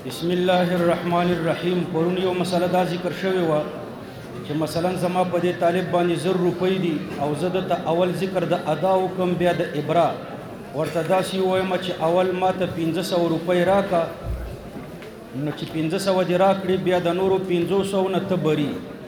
بسم الله الرحمن الرحیم. پرون یو مسله دا ذکر شوی و چې مثلا زما په دې طالب باندې 100 روپۍ دي او زه دته اول ذکر د ادا وکم بیا د ابرا ورته داسې وایم چې اول ماته 1500 روپۍ راکا، نو چې 1500 دې راکړې بیا د نورو 500 نه ته بری،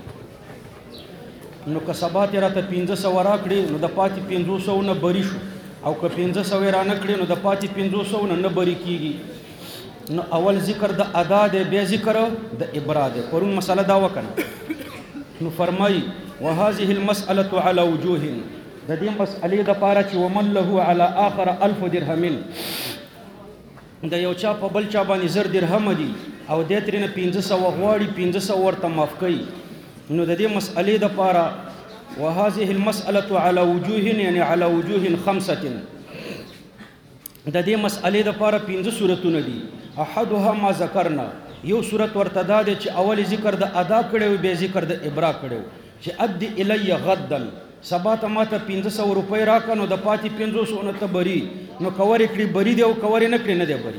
نو که سبا تې راته 1500 راکړې نو د پاتې 500 نه بری شو، او که 500 را نه کړې نو د پاتې 500 نه بری کیږي. نو اول ذکر د ادا دی بیا ذکر د ابرا دی. پرون مسله دا وکنه نو فرمای وهذه المسألة على وجوه، د دې مسئلې د پاره چې ومن له على آخر 1000 درهم، د یو چا په بل چا باندې 1000 درهم دي او د ترنه 1500 غواړي 1500 ورته معاف کوي. نو د دې مسئلې د پاره وهذه المسألة على وجوه يعني على وجوه 5، د دې مسئلې د پاره 15 صورتونه دي. احدها ما ذکرنا، یو صورت ورته دا دی چې اول ذکر د ادا کړو به ذکر د ابرا کړو، چې ادي الی غدا سبا ته ماته 500 روپۍ راکا نو د پاتې 500 نه ته بری، نو کور کړي بری دی او کور نه کړي نه دی بری.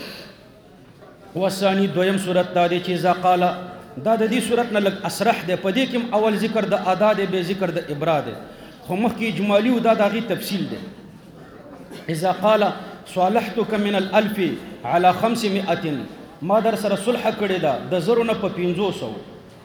وثانی دویم صورت دا دی چې اذا قال، دا د دې صورت نه لږ اسرح دی، په دې کې اول ذکر د ادا دی به ذکر د ابرا دی، خو مخکې اجمالی او دا دغه تفصیل دی. اذا قال صالحتك من 1000 على 500، ما در سره صلح کړی دا د زرو نه په 500،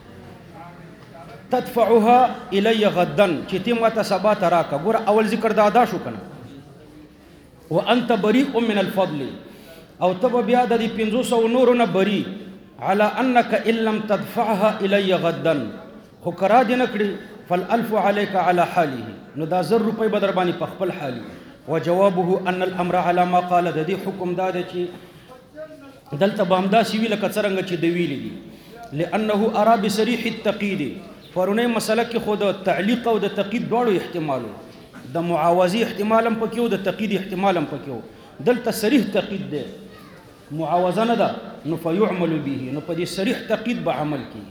تدفعها الی غدا چې تی ماته سبا ته راکا. ګوره اول ذکر د ادا شو کنه، وانت بريء من الفضل، او تب بیا د 500 نور نه بری، على انك ان لم تدفعها الی غدا، خو کرا دې نکړي فالالف عليك على حاله، نو دا 1000 روپۍ بدر باندې په خپل حالي. وجوابه ان الامر على ما قال، د دې حکم دا دی چې دلته به همداسې وي لکه څرنګه چې د ویلي دي، لانه ارى بصریح التقید. پرونی مسله کې خو د تعلیق او د تقید دواړو احتمالو، د معاوضې احتمال هم پکې و د تقید احتمال هم پکې و، دلته صریح تقید دی معاوضه نه ده، نو فیعمل به، نو په دې صریح تقید به عمل کیږي.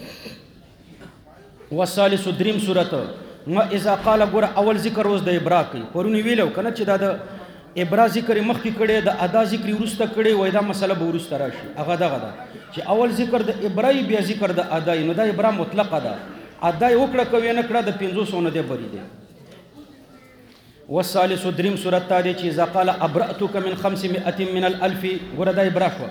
والثالث دریم صورت ما اذا قال، ګوره اول ذکر اوس د ابرا کوي. پرونی ویلو کنه چې دا د ابرا ذکر مخکې کړي د ادا ذکر وروسته کړي، وای دا مسله به وروسته راشي. هغه دغه ده چې اول ذکر د ابرای بیا ذکر د ادای، نو دا ابرا مطلقه ده، ادای وکړه کوي نه کړه د 500 نه دی بری دی. والثالث دریم صورت تا دی چې اذا قال ابرأتك من 500 من 1000، ګوره دا ابرا شو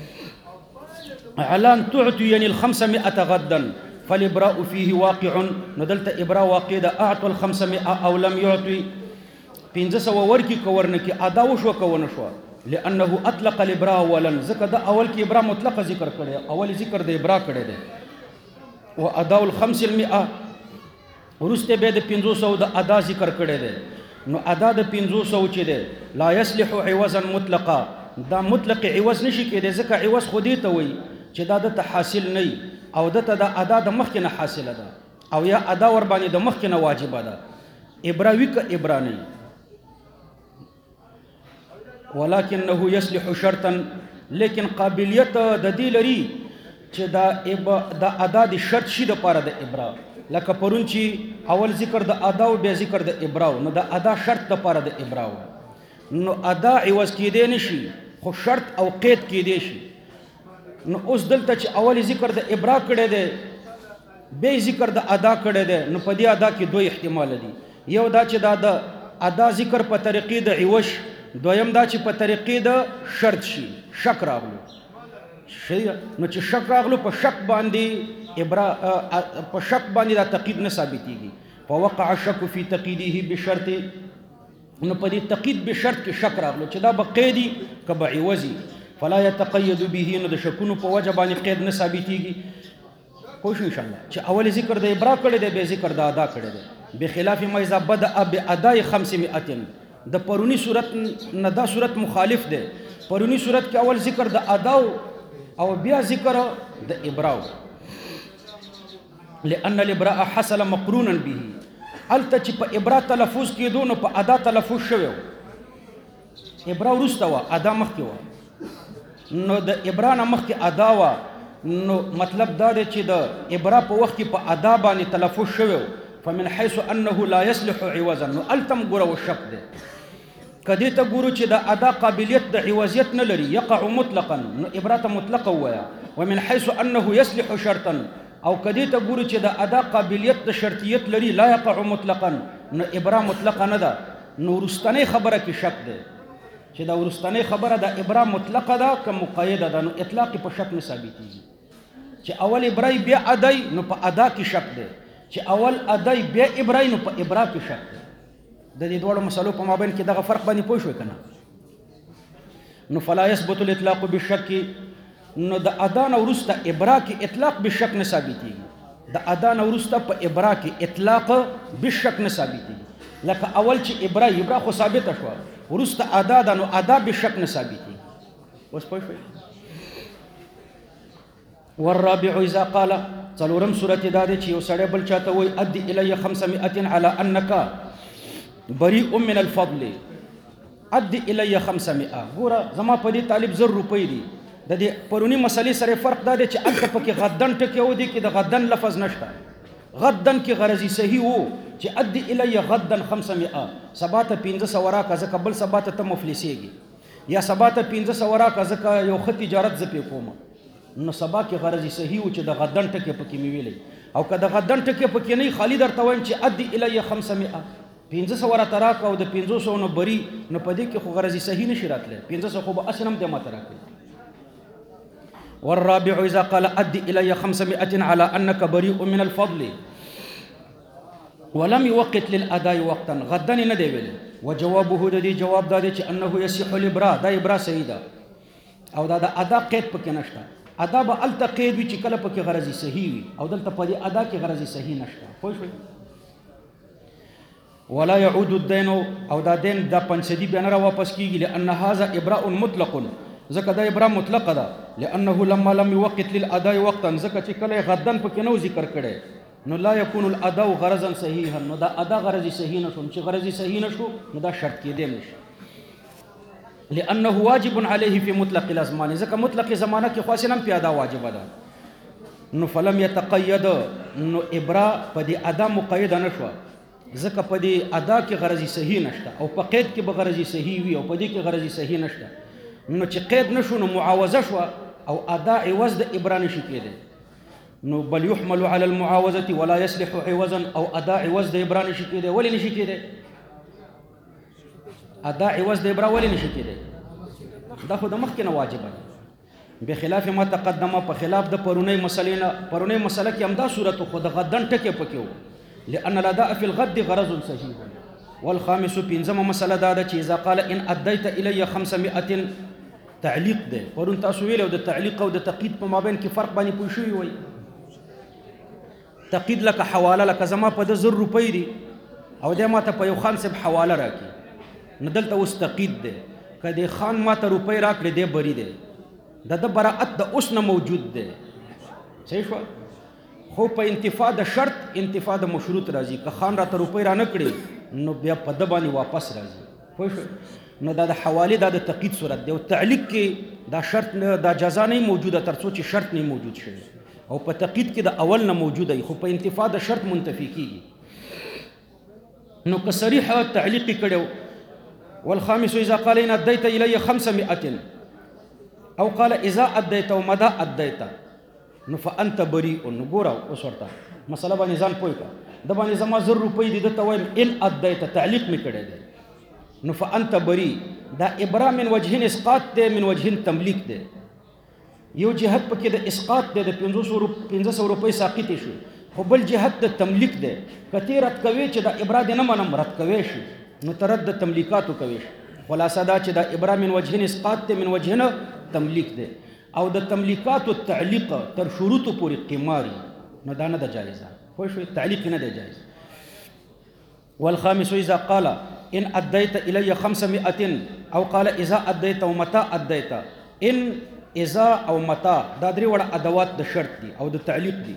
اعلان تعطيني ال 500 غدا فالابراء فيه واقع، نو دلته ابرا واقع ده، اعطى ال 500 او لم يعطي 500 ورکی کورنه کې ادا وشو کونه شو، لانه اطلق الابراء اولا، ځکه دا اول کې ابرا مطلقه ذکر کړي، اول ذکر د ابرا کړي ده. و اداء ال 500 ورسته به د 500 د ادا ذکر کړي ده، نو ادا د 500 چې ده لا يصلح عوضا مطلقا، دا مطلق عوض نشي کېده، ځکه عوض خو دې ته وایي چې دا د حاصل نه، او دته د ادا د مخکې نه حاصله ده، او یا ادا ور باندې د مخکې نه واجبه ده. ابرا وی ک ابرا نه، ولكنه يصلح شرطا، لیکن قابلیت د دې لري چې دا ادا د شرط شي د پاره د ابرا، لکه پرون چې اول ذکر د ادا او بیا ذکر د ابرا، نو د ادا شرط د پاره د ابرا، نو ادا عوض کېدې نشي خو شرط او قید کېدې شي. نو اوس دلته چې اول ذکر د ابرا کړی دی به ذکر د ادا کړی دی، نو په دې ادا کې دوه احتمال دي، یو دا چې دا د ادا ذکر په طریقې د عوض، دویم دا چې په طریقې د شرط شي، شک راغلو شي، نو چې شک راغلو په شک باندې ابرا، په شک باندې دا تقید نه ثابتېږي، فوقع الشك في تقييده بشرط، نو په دې تقید بشرط کې شک راغلو چې دا به قیدي که به عوضي، فلا يتقيد به، نو د شکونو په وجه باندې قید نه ثابتېږي. پوه ان شاء الله چې اول ذکر د ابرا کړی دی به ذکر د ادا کړی دی، بخلاف ما اذا بدا باداء 500، د پرونی صورت نه دا صورت مخالف دی. پرونی صورت کې اول ذکر د ادا او بیا ذکر د ابرا، لان الابراء حصل مقرونا به، الته چې په ابرا تلفظ کېدو نو په ادا تلفظ شوی، ابرا وروسته وه ادا مخکې وه، نو د ابرا نه مخکې ادا وه، نو مطلب دا دی چې د ابرا په وخت کې په ادا باندې تلفظ شوی، فمن حيث انه لا يصلح عوضا، نو التم ګوره و شک دی. کدی ته ګورو چې د ادا قابلیت د عوضیت نه لري یقع مطلقا نو عبرت مطلقه وایا ومن حيث انه يصلح شرطا او کدی ته ګورو چې د ادا قابلیت د شرطیت لري لا يقع مطلقا نو عبره مطلقه نه ده نو ورستنی خبره کې شک ده چې دا ورستنی خبره د عبره مطلقه ده که مقیده ده نو اطلاق په شک نه ثابتېږي چې اول عبره بیا ادای نو په ادا کې شک ده چې اول ادای بیا عبره نو په عبره کې شک ده د دې دوړو مسلو په مابین کې دغه فرق باندې پوه شو کنه نو فلا يثبت الاطلاق بالشك نو د ادا نه ورسته عبره کې اطلاق بالشک نه ثابتېږي د ادا نه ورسته په عبره کې اطلاق بالشک نه ثابتېږي لکه اول چې عبره خو ثابته شو ورسته ادا ده نو ادا بالشک نه ثابتېږي اوس پوه شوئ والرابع اذا قال څلورم صورت دا دی چې یو سړی بل چاته وایي ادي الی 500 على انک بریء من الفضل ادي الی 500 ګوره زما په دې طالب 100 روپۍ دي د دې پرونی مسلې سره فرق دا دی چې الته پکې غدن ټکی و دي کې د غدن لفظ نشته غدن کې غرضی صحیح وو چې ادي الی غدن 500 سبا ته 500 راکه ځکه بل سبا ته مفلسیږي یا سبا ته 500 راکه ځکه یو ښه تجارت زه پې کوم نو سبا کې غرضی صحیح وو چې د غدن ټکی پکې مې ویلی او که د غدن ټکی پکې نه خالی درته وایم چې ادي الی 500 500 راته راکه او د 500 نه بری نو په دې کې خو غرضی صحیح نشي راتلی 500 خو به اصلا هم دې ماته راکړي والرابع اذا قال ادي الی 500 على انك بريء من الفضل ولم يوقت للاداء وقتا غدن نه دی ویل وجوابه د دې جواب دا دی چې انه يصح الابراء دا ابراء صحیح ده او دا د ادا قید پکې نشته ادا به الته قید وي چې کله پکې غرضی صحیح وي او دلته په دې ادا کې غرضی صحیح نشته پوه شئ ولا يعود الدين او دا دین دا پنځدي بیا نه واپس کیږي لان هذا ابراء مطلق ځکه دا ابراء مطلقه ده لانه لما لم يوقت للاداء وقتا ځکه چې کله غدن پکې نو ذکر کړي نو لا يكون الاداء غرضا صحيحا نو دا ادا غرضی صحیح نشو چې غرضی صحیح نشو نو دا شرط کېدی نشي لانه واجب عليه في مطلق الازمان ځکه مطلق زمانه کې خاصه نم پیاده واجب ده نو فلم يتقيد نو ابراء په دې ادا مقید نشو ځکه په دې ادا کې غرضی صحیح نشته او په قید کې به غرضی صحیح وي او په دې کې غرضی صحیح نشته نو چې قید نشو نو معاوضه شو او ادا عوض د ابراء نشي کېدی نو بل يحمل على المعاوضه ولا يصلح عوضا او ادا عوض د ابراء نشي کېدی ولې نشي کېدی ادا عوض د ابراء ولې نشي کېدی دا خو د مخکې نه واجب ده بخلاف ما تقدم په خلاف د پرونی مسلې نه پرونی مسله کې همدا صورت خو د غدن ټکی پکې لأن الأداء في الغد غرض صحيح والخامس بينزم مسألة دادا إذا قال إن أديت إلي 500 تعليق ده ورون تأسويله وده تعليق وده تقييد ما بين كي فرق باني بوشوي وي تقييد لك حوالة لك زما پد 100 روپۍ دي او ده ما ته په یو خان سب حواله راکي ندلته اوس تقييد ده کدي خان ما ته روپۍ راکړي ده بری ده د براءت د اوس نه موجود ده صحیح شو خو په انتفاع د شرط انتفاع د مشروط راځي که خان را ته روپۍ را نه کړي نو بیا په د باندې واپس راځي پوه شو نو دا د حوالې دا د تقید صورت دی او تعلیق کې دا شرط دا جزا نه موجوده تر څو چې شرط نه موجود شي او په تقید کې د اول نه موجوده خو په انتفاع د شرط منتفي کیږي نو که صریح تعلیق کړو والخامس اذا قال ان اديت الي 500 او قال اذا اديت ومدى اديت نو فانت بريء نو ګوره اوس ورته مسله باندې ځان پوي کا د باندې زما 100 روپۍ دي دته وایم ان اديت تعلیق می کړی دی نو فانت بريء دا ابراء من وجه اسقاط دی من وجه تملیک دی یو جهت پکې د اسقاط دی د 500 روپۍ ساقط شي خو بل جهت د تملیک دی کته رد کوي چې دا ابراء دی نه منم رد کوي شي نو ترد د تملیکاتو کوي خلاصه دا چې دا ابراء من وجه اسقاط دی من وجه تملیک دی او د تملیکات او تعلیق تر شروط پورې قماري نو دا نه د جایزه خو شو تعلیق نه دی جایز والخامس اذا قال ان اديت الي 500 او قال اذا اديت ومتى اديت ان اذا او متى دا درې وړ ادوات د شرط دي او د تعلیق دي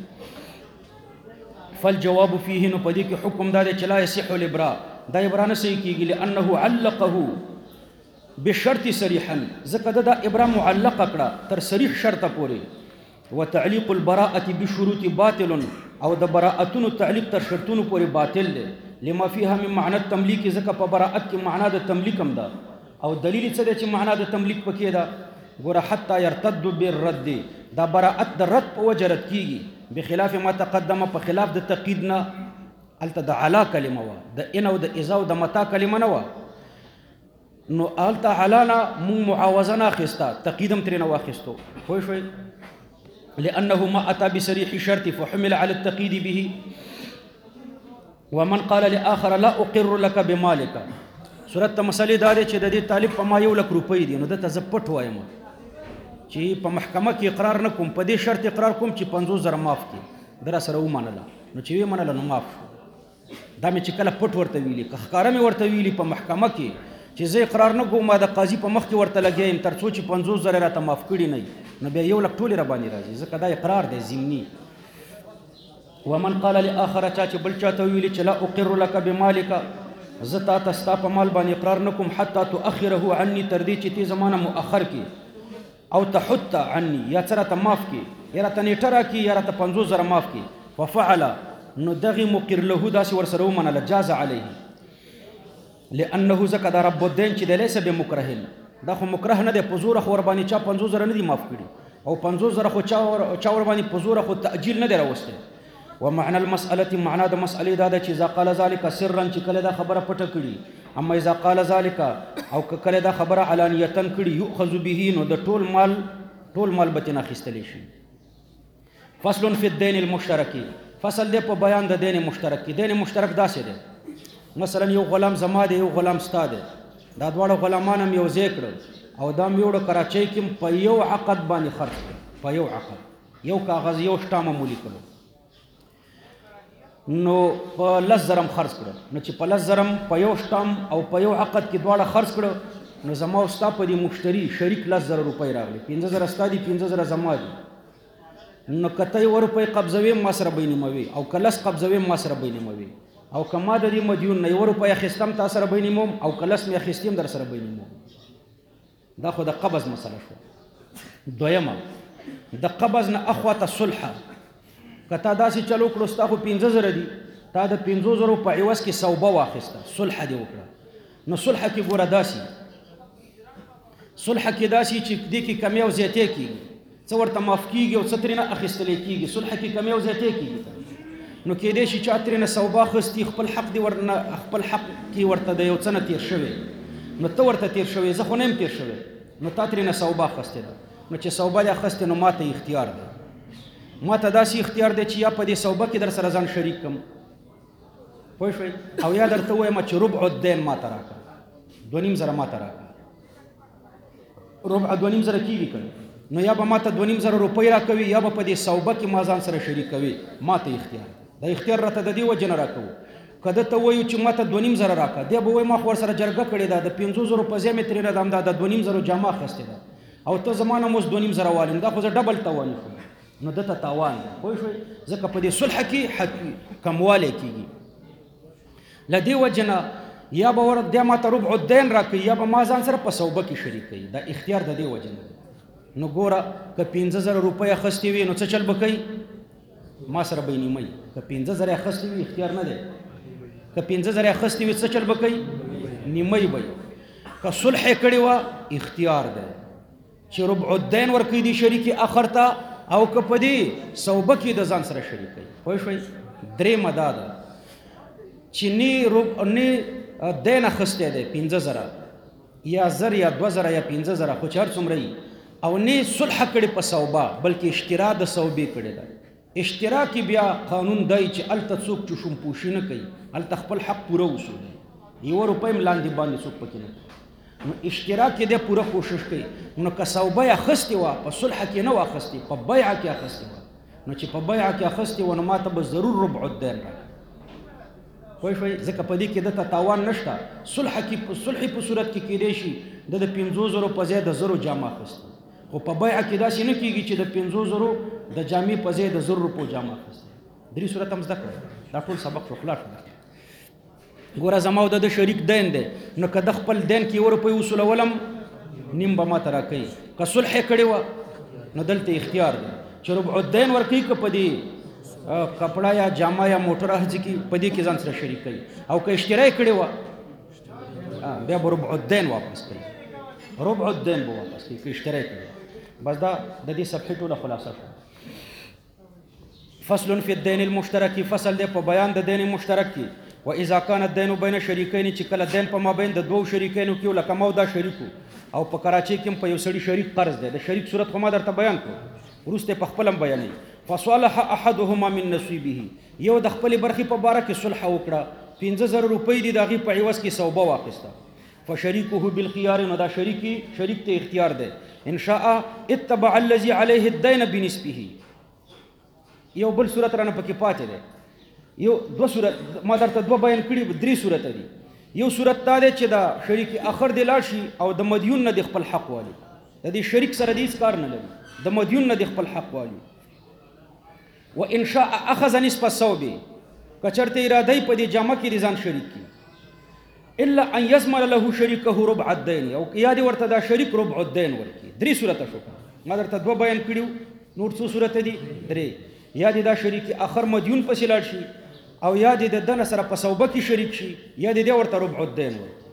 فالجواب فيه نو پدې کې حکم دا دی چې لا يصح الابراء دا ابراء نه صحیح کیږي لانه علقه بشرط صریحا ځکه دا ابراء معلق کړه تر صریح شرط پورې وتعلیق البراءة بشروط باطل او د براءتونو تعلیق تر شرطونو پورې باطل دی لما فيها من معنى التملیک ځکه په براءت کې معنا د تملیک هم ده او دلیل څه دی چې معنا د تملیک پکې ده ګوره حتی يرتد بالرد دا براءت د رد په وجه رد کیږي بخلاف ما تقدم په خلاف د تقید نه هلته د علا کلمه وه د ان او د اذا او د متا کلمه نه وه نو هلته علا نه مونږ معاوضه نه اخیسته تقید هم ترېنه واخیستو پوه شوئ لأنه ما أتى بصريح شرط فحمل على التقييد به ومن قال لآخر لا أقر لك بمالك صورت مسئلې دا دی چې د دې طالب په ما 1 لک روپۍ دي نو دته زه پټ وایم چې په محکمه کې اقرار نه کوم په دې شرط اقرار کوم چې 50,000 معاف کړي در سره ومنله نو چې وی منله نو معاف شو دا مې چې کله پټ ورته ویلي که ښکاره مې ورته ویلي په محکمه کې چې زه اقرار نه کوم ما د قاضي په مخ کې ورته لګیا یم تر څو چې 50,000 راته معاف کړي نه نو بیا 1 لک ټولې را باندې راځي ځکه دا اقرار دی ضمني ومن قال لآخر چا چې بل چاته ویلي چې لا اقر لك بمالک زه تا ته ستا په مال باندې اقرار نه کوم حتی تؤخره عني تر دې چې تی زمانه مؤخر کړي او تحت عني یا څه راته معاف کړي یا راته نیټه راکړي یا راته 50,000 معاف کړي ففعل نو دغې مقر له داسې ورسره ومنله جاز علیه لأنه ځکه دا رب الدین چې دی لیس بمکرهن دا خو مکره نه دی په زوره خو ورباندې چا 50,000 نه دي معاف کړي او 50,000 خو چا ورباندې په زوره خو تأجیل نه دی راوستی ومعنى المسألة معنى د مسألې دا ده چې اذا قال ذلك سرا چې کله دا خبره پټه کړي اما اذا قال ذلك او کله دا خبره علانیتا کړي یؤخذ به نو د ټول مال به ترې نه اخیستلی شي فصل فی الدین المشترک فصل دی په بیان د دین مشترک کې دین مشترک داسې دی مثلا یو غلام زما دی یو غلام ستا دی دا دواړه غلامان هم یو ځای کړل او دا مې وړه کراچۍ کې په یو عقد باندې خرڅ کړل په یو عقد یو کاغذ یو شټامه مو لیکلو نو په 10,000 خرڅ کړل نو چې په 10,000 په یو شټام او په یو عقد کې دواړه خرڅ کړل نو زما او ستا په دې مشتري شریک 10,000 روپۍ راغلي 15,000 ستا دي 15,000 زما دي نو که ته 1 روپۍ قبضوې ما سره بینیموي او که 10 قبضوې ما سره بینیموي او که ما د دې مدیون نه 1 روپۍ اخیستم تا سره بینیموم او که 10 مې اخیستیم در سره بینیموم دا خو د قبض مسله شو دویمه د قبض نه اخواته صلحه که تا داسې چلو کړو ستا خو 15,000 دي تا د 50,000 په عوض کې صوبه واخیسته صلحه دې وکړه نو صلحه کې ګوره داسې چې دې کې کمی او زیاتې کېږي څه ورته معاف کېږي او څه ترېنه اخیستلی کېږي صلحه کې کمی او زیاتې کېږي نو کېدای شي چا ترېنه صوبه اخیستي خپل حق کې ورته د یو څه نه تېر شوی نو ته ورته تېر شوی زه خو نه یم تېر شوی نو تا ترېنه صوبه اخیستې ده نو چې صوبه دې اخیستې نو ما ته اختیار دی ما ته داسې اختیار دی چې یا په دې صوبه کې در سره ځان شریک کړم پوه شوئ او یا درته ووایم چې ربع الدین ما ته راکړه 2,500 ما ته راکړه ربع 2,500 کېږي که نو یا به ما ته 2,500 روپۍ راکوي یا به په دې صوبه کې ما ځان سره شریکوي ما ته اختیار دا اختیار راته د دې وجې نه راکوو که ده ته وایو چې ما ته 2,500 راکړه دی به وایي ما خو ورسره جرګه کړې ده د 50,000 په ځای مې ترېنه دا د 2,500 جامه اخیستې ده او ته زما نه اوس 2,500 والیم دا خو زه ډبل تاوان کوم نو دته تاوان دی پوه شوئ ځکه په دې صلح کې کموالی کېږي له دې وجې نه یا به دی ما ته ربع الدین راکوي یا به ما ځان سره په صوبه کې شریکوي دا اختیار د دې وجې نه دی نو ګوره که 15,000 روپۍ اخیستې وي نو څه چل به کوي ما سره به یې نیموي که 15,000 اخیستې وي اختیار نه دی که 15,000 اخیستې وي څه چل به کوي نیموي به که صلح یې کړې وه اختیار دی چې ربع الدین ورکوي دي شریکې اخر ته او که په دې صوبه کې د ځان سره شریکوي پوه شوئ درېیمه دا ده چې نه دین اخیستی دی 15,000 یا 1,000 یا 2,000 یا 15,000 خو چې هر څومره وي او نه صلح کړې په صوبه بلکې اشترا د صوبې کړې ده اشترا کې بیا قانون دی چې هلته څوک چشم پوشي نه کوي هلته خپل حق پوره وصول 1 روپۍ هم لاندې باندې څوک پکې نه کوي نو اشترا کې دی پوره کوشش کوي نو که صوبه یې اخیستې وه په صلح کې نه وه اخیستې په بیعه کې اخیستې وه نو چې په بیعه کې اخیستې وه نو ما ته به ضرور ربع الدین راکړي پوه شوئ ځکه په دې کې دته تاوان نشته صلحې په صورت کې کېدای شي د 50,000 په ځای د 1,000 جامه اخیستې خو په بیعه کې داسې نه کېږي چې د 50,000 د جامې په ځای د 1,000 روپو جامه اخیستې درې صورت هم زده کړه دا ټول سبق شو خلاص ګوره زما او د شریک دین دی نو که د خپل دین کې 1 روپۍ وصولولم نیم به ما ته راکوي که صلح یې کړې وه نو دلته اختیار دی چې ربع الدین ورکوي که په دې کپړه یا جامه یا موټر هر څه کې په دې کې ځان سره شریک کوي او که اشترا یې کړې وه بیا به ربع الدین واپس کوي ربع الدین به واپس کوي که اشترا یې کړې بس دا د دې صفحې ټوله خلاصه شوه فصل فی الدین المشترک فصل دی په بیان د دین مشترک کې واذا كان الدين بين شریکین چې کله دین په مابین د دوو شریکینو کې لکه ما او دا شریکو او په کراچۍ کې په یو سړي شریک قرض دی د شریک صورت خو ما درته بیان کړو وروسته په خپل هم بیانوي فصالح احدهما من نصیبه یو د خپل برخې په باره کې صلح وکړه 15000 روپۍ دي د هغې په عوض کې صوبه واخیسته فشریکه بالخيار نو دا شریک ته اختیار دی ان شاء اتبع الذي عليه الدين بنسبه یو بل صورت رانه پکې پاتې دی یو دو صورت ما درته دوه بیان کړي 3 صورت دي یو صورت دا دی چې دا شریک اخر دی لاړ شي او د مدیون نه د خپل حق والي د دې شریک سره هیڅ کار نه لري د مدیون نه د خپل حق والي وان شاء اخذ نصف الثوب کچرته اراده په دې جامه کې ځان شریک کی الا ان يزمل له شريكه ربع الدين او یا دې ورته دا شریک ربع الدين ورکی 3 صورت شو ما درته دوه بیان کړیو نور څو صورت دي 3 یا دې دا شریک اخر مدیون پسې لاړ شي او یا دې د دنه سره په صوبه کې شریک شي یا دې ورته ربع الدين ورکی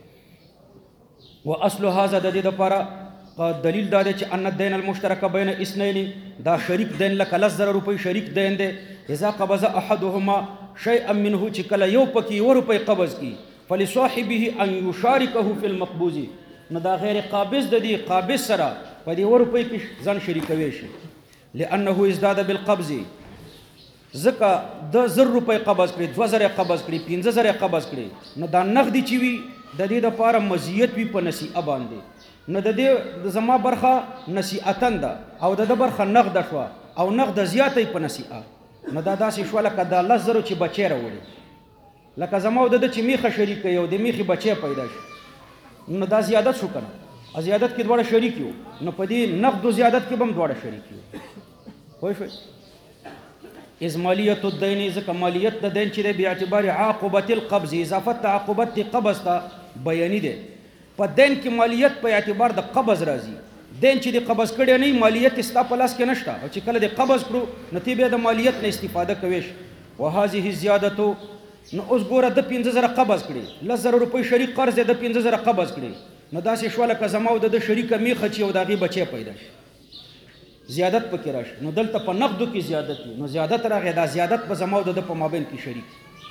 واصل هذا د دې لپاره دلیل دا دی چې ان الدين المشترك بين اثنين دا شریک دین لکه 10000 روپۍ شریک دین دی اذا قبض احدهما شيئا منه چې کله یو پکې 1 روپۍ قبض کی فلصاحبه ان يشاركه في المقبوض نو دا غیر قابض د دې قابض سره په دې 1 روپۍ کې ځان شریکوي شي لانه ازداد بالقبض ځکه د 1000 روپۍ قبض کړي 2000 قبض کړي 15000 قبض کړي نو دا نغدي چې وي د دې لپاره مزیت وي په نصیحه باندې نو د دې زما برخه نصیحتن ده او د برخه نغد شو او نغد زیاتې په نصیحه نو دا داسې شو لکه د 10000 چې بچی راوړي لکه زما او د چې میخه شریک یو د میخي بچی پیدا شي نو دا زیادت شو کنه زیادت کې دواړه شریک یو نو په دې نغد او زیادت کې هم دواړه شریک یو وای شو ازمالیت الدین ځکه مالیت د دین چې د بیا اعتبار عاقبت القبض اضافت عاقبت قبض ته بیانی ده په دین کې مالیت په اعتبار د قبض راځي دین چې د قبض کړي نه مالیت استا په لاس کې نشته او چې کله د قبض کړو نو تی به د مالیت نه استفاده کوي وهذه زیادته نو اوس ګوره د 15000 قبض کړي 10000 روپۍ شریک قرض د 15000 قبض کړي نو داسې شو لکه زما او د شریک میخه چې او دغه بچي پیدا شي زیادت پکې راشي نو دلته په نقدو کې زیادت نو زیادت راغی دا زیادت په زما او د په مابین کې شریک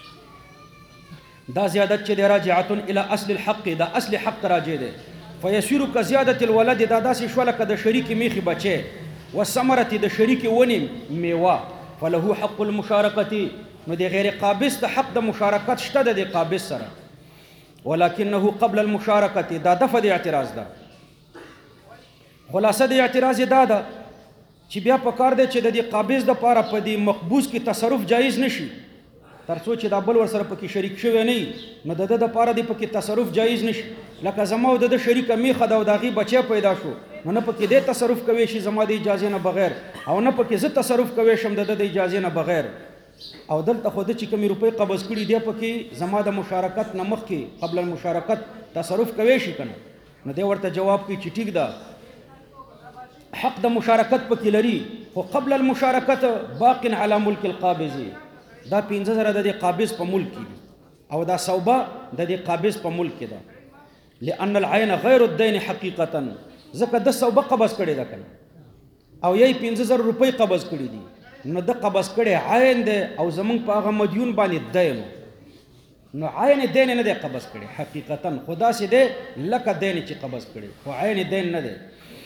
دا زیادت چې راجعه الى اصل الحق دا اصل حق راجع ده فيسير كزياده الولد دا داسې شو لکه د شریک میخي بچي والثمره د شریک ونی میوه فله حق المشارکه نو د غیر قابض ته حق د مشارکت شته د قابض سره ولكنه قبل المشارکه دا دفع د اعتراض ده خلاصه د اعتراض دا ده چې بیا په کار دی چې د دې قابض د پاره په دې مقبوض کې تصرف جایز نشي ترڅو چې دا بل ور سره پکې شریک شوی نه نو د پاره دی پکې تصرف جایز نشي لکه زما او د شریک میخه دا دغه بچی پیدا شو نو نه پکې د تصرف کوي شي زما د اجازه نه بغیر او نه پکې زه تصرف کوي شم د اجازه نه بغیر او دلته خو د چې کومې روپۍ قبض کړي دی پکې زما د مشارکت نه مخکې قبل المشارکت تصرف کوي شي کنه نو دی ورته جواب کوي چې ټیک ده حق د مشارکت پکې لري خو قبل المشارکت باق علی ملک القابض دا 15000 د قابض په ملک کې دي او دا صوبه د قابض په ملک کې ده لأن العين غیر الدين حقیقتا ځکه د صوبه قبض کړي ده کنه او یې 15000 روپۍ قبض کړي دي نو د قبض کړي عین ده او زمونږ په هغه مدیون باندې دین نو عین دین نه ده قبض کړي حقیقتا خدا سي ده لکه دین چې قبض کړي خو عین دین نه ده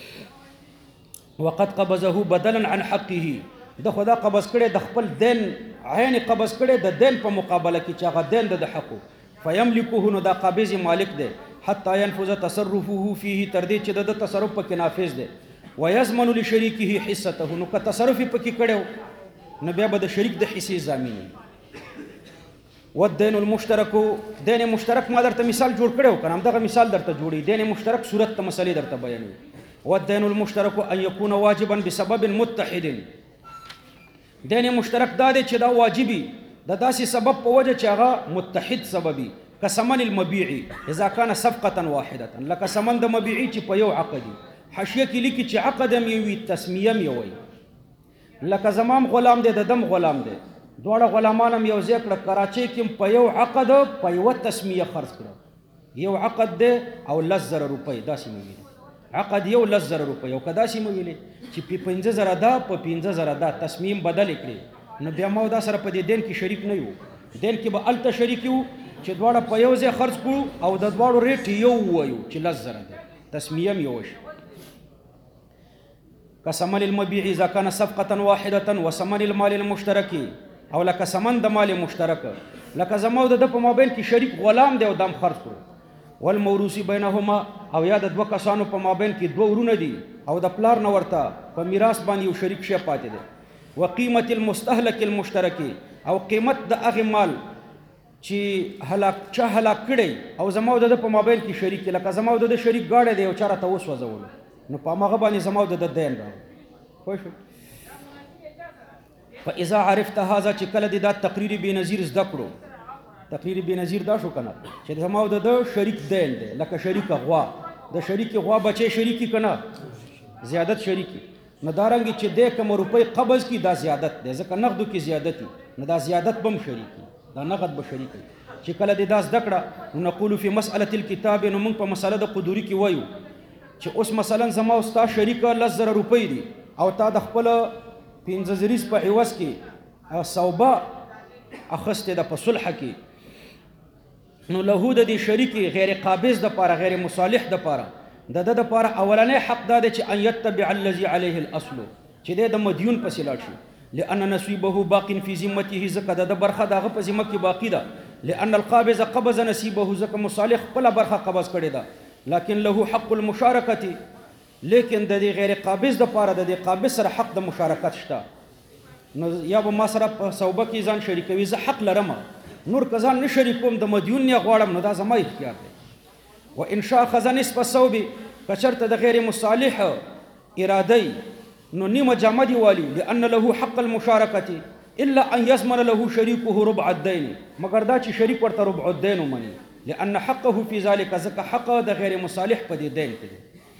وقد قبضه بدلا عن حقه د خدا قبض کړي د خپل دین عین قبض کړي د دین په مقابله کې چې هغه دین د حقو فیملکه نو دا قابض مالک ده حتى ينفذ تصرفه فيه تر دې چې د تصرف په کې نافذ ده ويضمن لشريكه حصته نو که تصرف په کې کړو نو بیا به د شریک د حصې ضامن والدين المشترك دین مشترک ما درته مثال جوړ کړو کنه دغه مثال درته جوړی دین مشترک صورت ته مسلې درته بیانوي والدين المشترك ان يكون واجبا بسبب متحد دین مشترک دا دی چې دا واجبي د داسې سبب په وجه چې هغه متحد سببي كثمن المبيع اذا كان صفقه واحده لك ثمن د مبيعي چې په یو عقد حاشیه کې لیکي چې عقد هم یوي تسمیه هم یوي لکه زمام غلام دی د دم غلام دی، دواړه غلامان هم یو ځای کړه، کراچۍ کې په یو عقد په یوه تسمیه خرڅ کړه. یو عقد دی او 10,000 روپۍ، داسې مې ویلې عقد یو 10,000 روپۍ. او که داسې مې ویلې چې په 15,000 دا په 15,000 دا تصمیم بدلې کړې، نو بیا ما دا سره په دې دین کې شریک نه یو. دین کې به هلته شریک یو چې دواړه په یو ځای خرڅ کړو او د دواړو ریټ یو ووایو چې 10,000 دی، تسمیه هم یو شي. كثمن المبيع إذا كان صفقة واحدة وثمن المال المشترك، او لکه ثمن د مال مشترک، لکه زما او د په مابین کې شریک غلام دی او دم خرڅ کړو. والموروث بینهما، او یا د دوه کسانو په مابین کې دوه ورونه دي او د پلار نه ورته په میراث باندې یو شریک شی پاتې دی. وقیمة المستهلك المشترک، او قیمت د هغې مال چې چا هلاک کړی او زما او د په مابین کې شریک، لکه زما او د شریک گاډی دی او چا راته وسوځولو، نو په هماغه باندې زما او د دین راغی. پوه شو؟ فاذا عرفت هذا، چې کله دې دا تقریر بېنظیر زده کړو، تقریر بېنظیر دا شو که نه چې زما او د شریک دین دی، لکه شریک غوا، د شریک غوا بچی شریکي که نه زیادت شریکي، نو دارنګې چې دی کوم روپۍ قبض کړي دا زیادت دی، ځکه نغدو کې زیادت وي، نو دا زیادت به هم شریکي، دا نغد به شریکي. چې کله دې دا زده کړه، نو نقول فی مسألة الکتاب، نو موږ په مسله د قدوري کې وایو چې اوس مثلا زما او ستا شریکه 10,000 روپۍ دي او تا د خپله 15 په عوض کې صوبه اخستې ده په صلحه کې، نو له د دې شریکې غیر قابض دپاره، غیر مصالح دپاره، د ده دپاره اولنی حق دا دی چې ان یتبع الذي علیه الاصل، چې دی د مدیون پسې لاړ شي. لأن نصیبه باق فی ذمته، ځکه د ده برخه د هغه په ذمه کې باقي ده. لأن القابض قبض نصیبه، ځکه مصالح خپله برخه قبض کړې ده. لكن له حق المشارکة، لیکن د دې غیر قابض دپاره د دې قابض سره حق د مشارکت شته. نو یا به ما سره په صوبه کې ځان شریکوي، زه حق لرم، نور که ځان نه شریکوم د مدیون نه غواړم، نو دا زما اختیار دی. و ان شاء اخذ نصف الثوب، که چېرته د غیر مصالح ارادی نو نیمه جامه دې والي. لأن له حق المشارکة الا ان یضمن له شریکه ربع الدین، مگر دا چې شریک ورته ربع الدین ومني. لأن حقه في ذلك، ځکه حق د غیر مصالح په دې دین کې دی.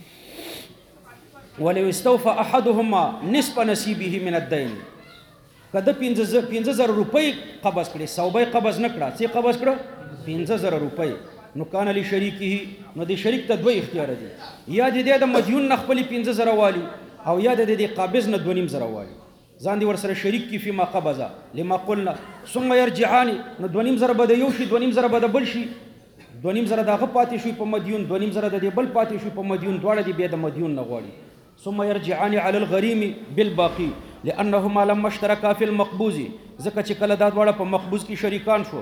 ولو استوفى احدهما نصف نصیبه من الدین، که د 15,000 روپۍ قبض کړي، صوبه قبض نه کړه، څه قبض کړه 15,000 روپۍ، نو کان لشریکه، نو د شریک ته دوه اختیار دي، یا د مدیون نه خپلې 15,000 والي او یا د قابض نه 2,500 والي، ځان دې ورسره شریک کی فيما قبض. لما قلنا ثم يرجعان، نو 2,500 به د یو شي، 2,500 به د بل شي، 2,500 د هغه پاتې شوي په مدیون، 2,500 د دې بل پاتې شوي په مدیون، دواړه دې بیا د مدیون نه غواړي. ثم يرجعان على الغريم بالباقي، لأنهما لما اشتركا في المقبوض، ځکه چې کله دا دواړه په مقبوض کې شریکان شو،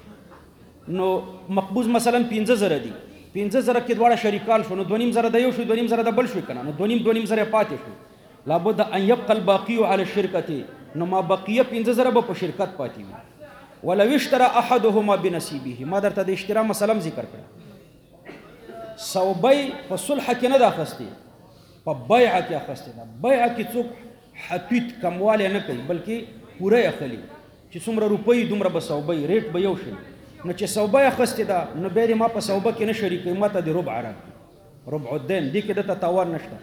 نو مقبوض مثلا 15,000 دي، 15,000 کې دواړه شریکان شو، نو 2,500 د یو شو، 2,500 د بل شوي که نه، نو 2,500 پاتې شو. لابد ان يبقى الباقي على الشركة، نو ما بقیه 15,000 به په شرکت پاتې وي. ولو اشترى احدهما بنصیبه، ما درته د اشترا مسله ذکر کړه. صوبۍ په صلح کې نه ده اخستې، په بیعه کې اخستې ده. بیعه کې څوک حتویت کموالی نه کوي، بلکې پوره یې اخلي، چې څومره روپۍ دومره به صوبۍ، ریټ به یو شي. نو چې صوبه یې اخستې ده، نو بیا دې ما په صوبه کې نه شریکوي، ما ته د ربع راکړي، ربع الدین، دې کې دته تاوان نشته.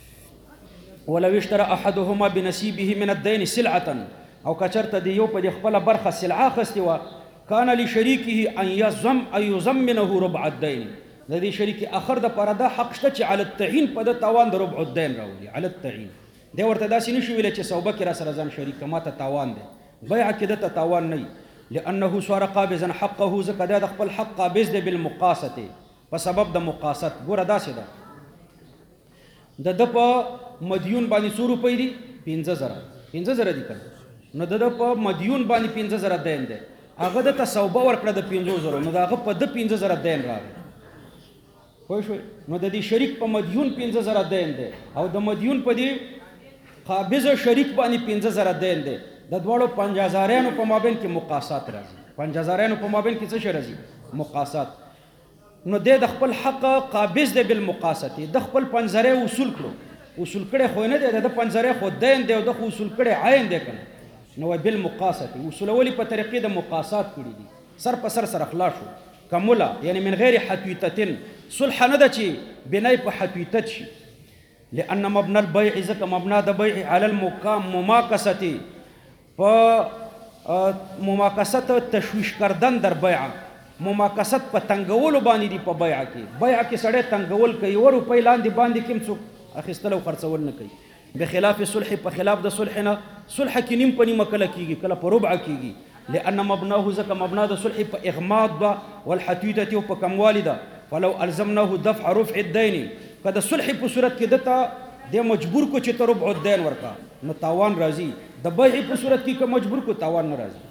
ولو اشترى احدهما بنصیبه من الدین سلعة، او که چېرته د یو په د خپله برخه سلعه اخستې وه، کان لشریکه ان یضمنه ربع الدین، د دې شریک اخر دپاره دا حق شته چې علی التعین په د تاوان د ربع الدین راولي. علی التعین دی ورته داسې نشي ویلی چې صوبه کې را سره ځان شریک ما ته تاوان دی، بیعه کې دته تاوان نه وي. لأنه صار قابضا حقه، ځکه دا د خپل حق قابض دی بالمقاصة، په سبب د مقاصت. ګوره داسې ده، د ده په مدیون باندې څو روپۍ دي؟ 15,000 دي که نه، نو د ده په مدیون باندې 15,000 دین دی، هغه دته صوبه ورکړه د 50,000، نو د هغه په ده 15,000 دین راغی. پوه شوئ؟ نو د دې شریک په مدیون 15,000 دین دی، او د مدیون په دې قابض شریک باندې 15,000 دین دی. د دواړو 50,000 په مابین کې مقاصات راځي، 50,000 په مابین کې څه شی راځي؟ مقاصات. نو د خپل حق قابض دی بالمقاصت، د خپل 50,000 وصول کړو، وصول کړی خو نه دی، د 50,000 خو دین دی او د خو وصول کړی عین دی که نه، نو بالمقاصت، وصولولي په طریقې د مقاصات کړي دي، سر په سر سره خلاص شو. کموله یعنی من غیر حتویتتن، صلح نه ده چې بنای په حتویتت شي. لأن مبنى البيع ځکه مبنا د بیع علی المماکسة په مماکست تشویش کردن در بیع مماکست په تنګولو باندې دی په بیع کې سړی تنګول کوي 1 روپۍ لاندې باندې کوم څوک اخیستل او خرڅول نه کوي بخلاف صلح په خلاف د صلح نه صلح کې نیم په نیمه کله کېږي کله په ربع کېږي لأن مبناه ځکه مبنا د صلح په اغماض ده والحتویدة او په کموالي ده فلو الزمناه دفع رفع الدین که د صلح په صورت کې دته د مجبور کو چې ته ربع الدین ورکا نو تاوان راځي د بیع په صورت کې که مجبور کو تاوان نه راځي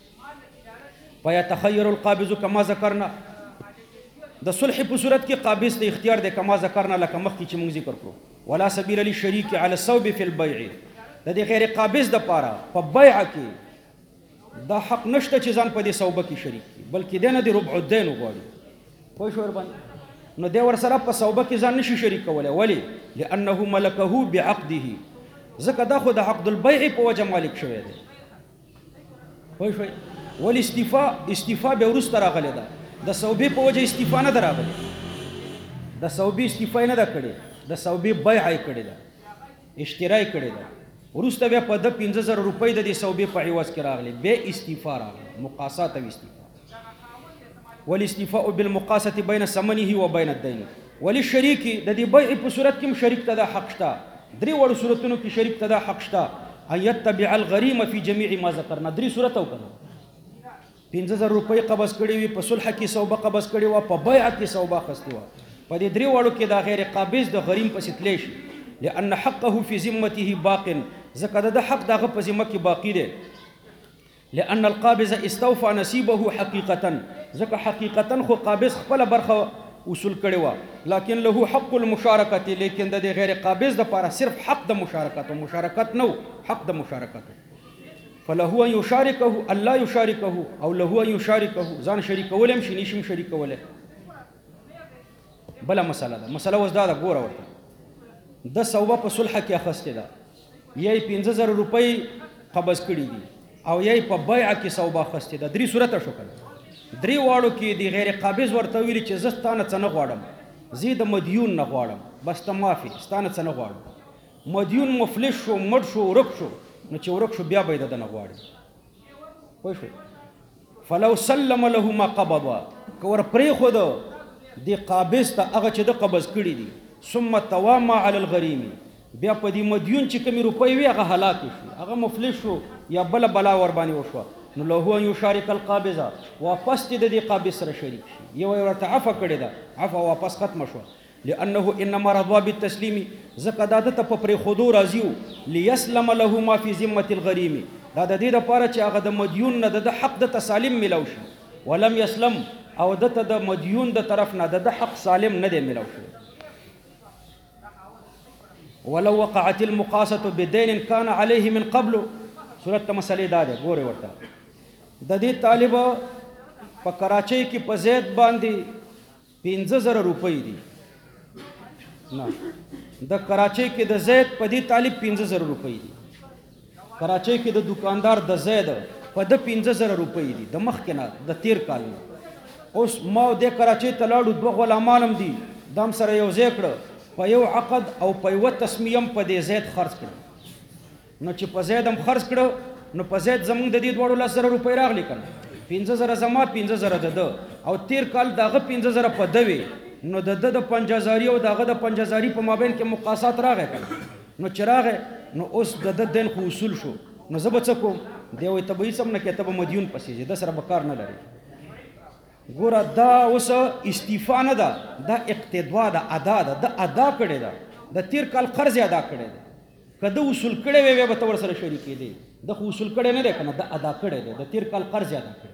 فیتخیر القابض کما ذکرنا د صلح په صورت کې قابض ته اختیار دی کما ذکرنا لکه مخکې چې موږ ذکر کړو ولا سبیل للشریک علی الصوب فی البیع د دې غیر قابض د پاره په بیع کې دا حق نشته چې ځان په دې صوبه کې شریک کړي بلکې دی نه د ربع الدین وغواړي پوه شو ورباندې نو دی ورسره په صوبه کې ځان نشي شریک کولی ولې لأنه ملکه بعقده ځکه دا خو د عقد البیع په وجه مالک شوی دی پوه شوئ ولې استیفا به وروسته راغلی ده د صوبې په وجه استیفا نه ده راغلې د صوبې استیفا یې نه ده کړې د صوبې بیع یې کړې ده اشترا یې کړې ده وروسته بیا په ده 15,000 روپۍ د دې صوبې په عوض کې راغلې بیا استیفا راغله مقاسات او استیفا والاستیفاء بالمقاسة بین ثمنه و بین الدین وللشریک د دې بیع په صورت کې شریک ته دا حق شته 3 وړو صورتونو کې شریک ته دا حق شته ان یتبع الغریم فی جمیع ما ذکرنا 3 صورت او کړه 15,000 روپۍ قبض کړي وي په صلح کې صوبه قبض کړي وه په بیع کې صوبه اخیستې وه په دې 3 وړو کې دا غیر قابض د غریم پسې تلی شي لأن حقه فی ذمته باق ځکه د حق دغه په ذمه کې باقي دی لأن القابض استوفى نصیبه حقیقتا ځکه حقیقتا خو قابض خپل برخه وصول کړي وه لکن له حق المشارکت لیکن د غیر قابض دپاره صرف حق د مشارکت او مشارکت نو حق د مشارکت فله ان یشارکه الله یشارکه او له ان یشارکه ځان شریکول هم شي نشم شریکولی بله مسله ده مسله اوس دا ده ګوره ورته د صوبه په صلحه کې اخیستې ده یې 15,000 روپۍ قبض کړي دي او یې په بیع کې صوبه اخیستې ده 3 صورته شو کنه 3 واړو کې د غیر قابض ورته ویلي چې زه ستا نه څه نه غواړم زه د مدیون نه غواړم بس ته معافي ستا نه څه نه غواړم مدیون مفلس شو مړ شو ورک شو نو چې ورک شو بیا به یې د ده نه غواړي پوه شوې فلو سلم له ما قبضه که ور پرېښوده دې قابض ته هغه چې ده قبض کړي دي ثم توامع علی الغریم بیا په دې مدیون چې کومې روپۍ وي هغه هلاکې شو هغه مفلس شو یا بله بلا ورباندې وشوه نو له ان یشارک القابضه واپس دې د دې قابض سره شریک شي یو یې ورته عفه کړې ده عفه واپس ختمه شوه لأنه انما رضا بالتسلیم ځکه دا ده ته په پرېښودو راضي و لیسلم له ما فی ذمة الغریم دا د دې دپاره چې هغه د مدیون نه د حق د تسالم میلو شي ولم یسلم او دته د مدیون د طرف نه د حق سالم نه دی میلو شوی ولو وقعت المقاسة بدين كان عليه من قبل صورت مسئلې دا دی ګورې ورته د دې طالب په کراچۍ کې په زید باندې 15,000 روپۍ دي نه د کراچۍ کې د زید په دې طالب 15,000 روپۍ دي کراچۍ کې د دکاندار د زید په د 15,000 روپۍ دي د مخکې نه د تیر کال نه اوس ما د کراچۍ ته لاړو 2 غلامان هم دي دام سره یو ځای کړه په یو عقد او په یوه تسمیه هم په دې زید خرڅ کړه نو چې په زید هم خرڅ کړه نو په زید زمونږ د دې دواړو 10,000 روپۍ راغلي که نه 15,000 زما 15,000 د ده او تیر کال د هغه 15,000 په ده وې نو د ده د 50,000 او د هغه د 50,000 په مابین کې مقاسات راغی که نو چې راغی نو اوس د ده دین خو اصول شو نو زه به څه کوم دی وایي ته به هېڅ هم نه کوې ته به مدیون پسې ځې ده سره به کار نه لري ګوره دا اوس استیفا نه ده دا اقتدوا ده ادا ده د ادا کړې ده د تیر کال قرض یې ادا کړی دی که ده وصول کړی وی بیا به ته ورسره شریکېدې ده خو وصول کړی نه دی که نه ده ادا کړی دی د تیر کال قرض یې ادا کړی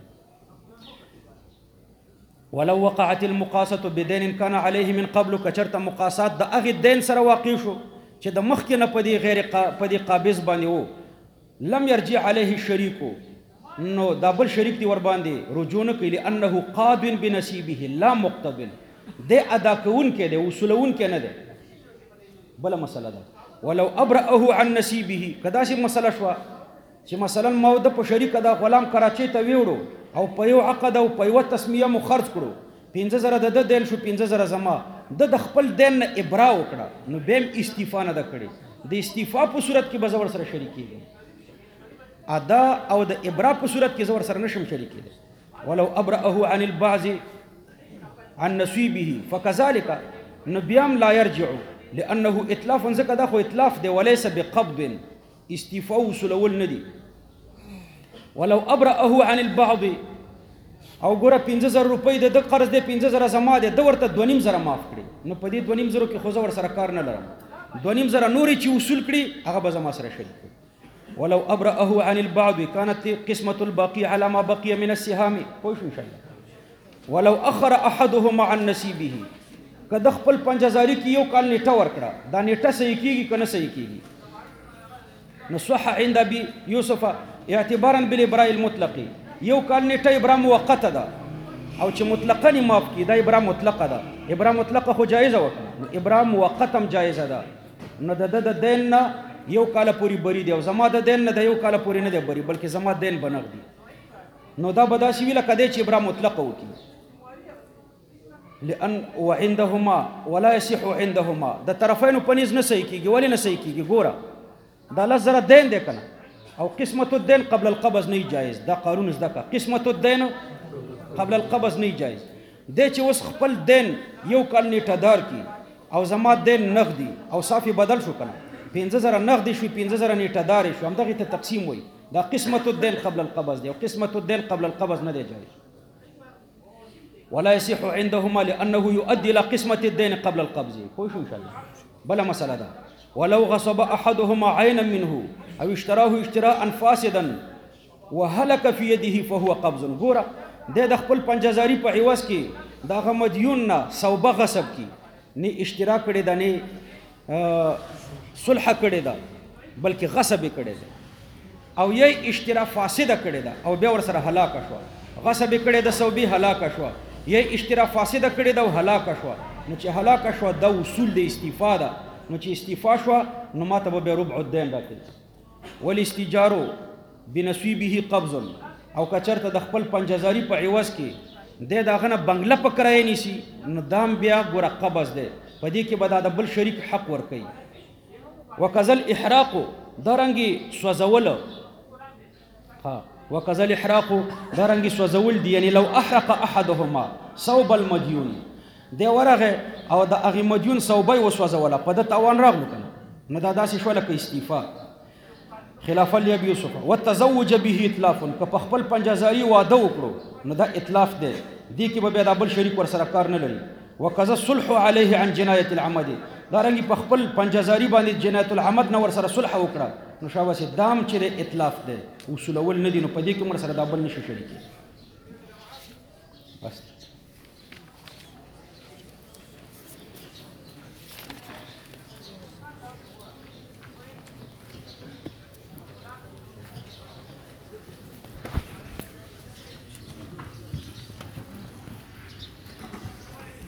ولو وقعت المقاسة بدين كان عليه من قبل کچرته مقاسات د هغې دین سره واقع شو چې د مخکې نه په دې قابض باندې و لم یرجع علیه الشریک نو دا بل شریک دی ور باندې رجوع نه کوي لأنه قاد بنصیبه لا مقتبل دی ادا کوونکی دی وصولونکی نه دی بله مسله ده ولو ابرأه عن نصیبه که داسې مسله شوه چې مثلا ما د په شریکه دا غلام کراچۍ ته ویوړو او په یو عقد او په یوه تسمیه مو خرڅ کړو 15,000 د ده دین شو 15,000 زما د خپل دین نه ابرا وکړه نو بیا هم استعفا نه ده کړې د استعفا په صورت کې به زه ورسره شریک کېږم ادا او د ابرا په صورت کې زه ورسره نشم شریک کېدی ولو ابرأه عن البعض عن نصیبه فكذلك نو بیا هم لا یرجع لأنه اتلاف ځکه دا خو اتلاف دی وليس بقبض استعفا وصولول نه دي ولو ابرأه عن البعض او ګوره 15,000 روپۍ د ده قرض دی 15,000 زما دی ده ورته 2,500 معاف کړي نو په دې 2,500 کې خو زه ورسره کار نه لرم 2,500 نورې چې وصول کړي هغه به زما سره شریک کړي ولو ابرأه عن البعض كانت قسمة الباقي على ما بقي من السهام پوه شو ان شاء الله ولو اخر احدهما عن نصيبه که د خپل 5,000 کې یو کال نیټه ورکړه دا نیټه صحیح کېږي که نه صحیح کېږي نو صح عند ابي يوسف اعتبارا بالابراء المطلق یو کال نیټه ابرا موقته ده او چې مطلقا نه معاف کی دا ابرا مطلقه ده ابرا مطلقه خو جایزه وکړه نو ابرا موقته هم جایزه ده نو د دین نه یو کال پوری بری دی او زما د دین نه د یو کال پوری نه دی بری بلکې زما دین بنغ دی نو دا به داسې وي لکه دی چې ابرا مطلقه وکړي لأن وعندهما ولا يصح عندهما د طرفینو په نيز نه صحیح کېږي ولې نه صحیح کېږي ګوره دا 10,000 دین دی که نه او قسمت الدین قبل القبض نه جایز دا قانون زده کا قسمت الدین قبل القبض نه جایز دی چې اوس خپل دین یو کال نیټه دار کی او زما دین نغدي او صافي بدل شو کنه 15,000 نغدي شو 15,000 نیټه دار شو همدغه ته تقسیم وای دا قسمت الدین قبل القبض دی او قسمت الدین قبل القبض نه دی جایز ولا يصح عندهما لانه يؤدي الى قسمه الدين قبل القبض خو شو ان شاء الله بلا مساله ده ولو غصب احدهما عينا منه او اشتراه اشتراء فاسدا وهلك في يده فهو قبض ګوره د خپل 5,000 په عوض کې دا مدیون نه صوبه غصب کی نه اشترا کړي دا نه صلح کړي دا بلکې غصب کړي دا او یې اشترا فاسده کړي دا او بیا ور سره هلاک شو غصب کړي دا صوبي هلاک شو یې اشترا فاسده کړي دا هلاک شو نو چې هلاک شو دا اصول د استفاده نو چې استعفا شو نو ماته به ربع الدین راکړي والاستجارو بنصیبه قبض او کچرته د خپل 5,000 په عوض کې د داغه نه بنگله په کرای نیسی نو دام بیا ګوره قبض دی په دې کې به د بل شریک حق ورکوي وکذل احراق درنګي سوځول ها وکذل احراق درنګي سوځول دی یعنی لو احرق احدهما صوب المديون دی ورغه او د هغه مدیون صوبه وسوځوله په د تاوان راغلو کنه نو دا داسې شو لکه استعفا خلاف لابي يوسف والتزوج به اتلاف که په خپل 5,000 واده وکړو نو دا اتلاف دی دی کې به د بل شریک ور سره کار نه لري وکذا الصلح عليه عن جنايه العمد دا رنګ په خپل 5,000 باندې جنايه العمد نو ور سره صلح وکړه نو شابه دام چې اتلاف دی اصول اول نه دي نو په دې کې مر سره د بل نشي شریک بس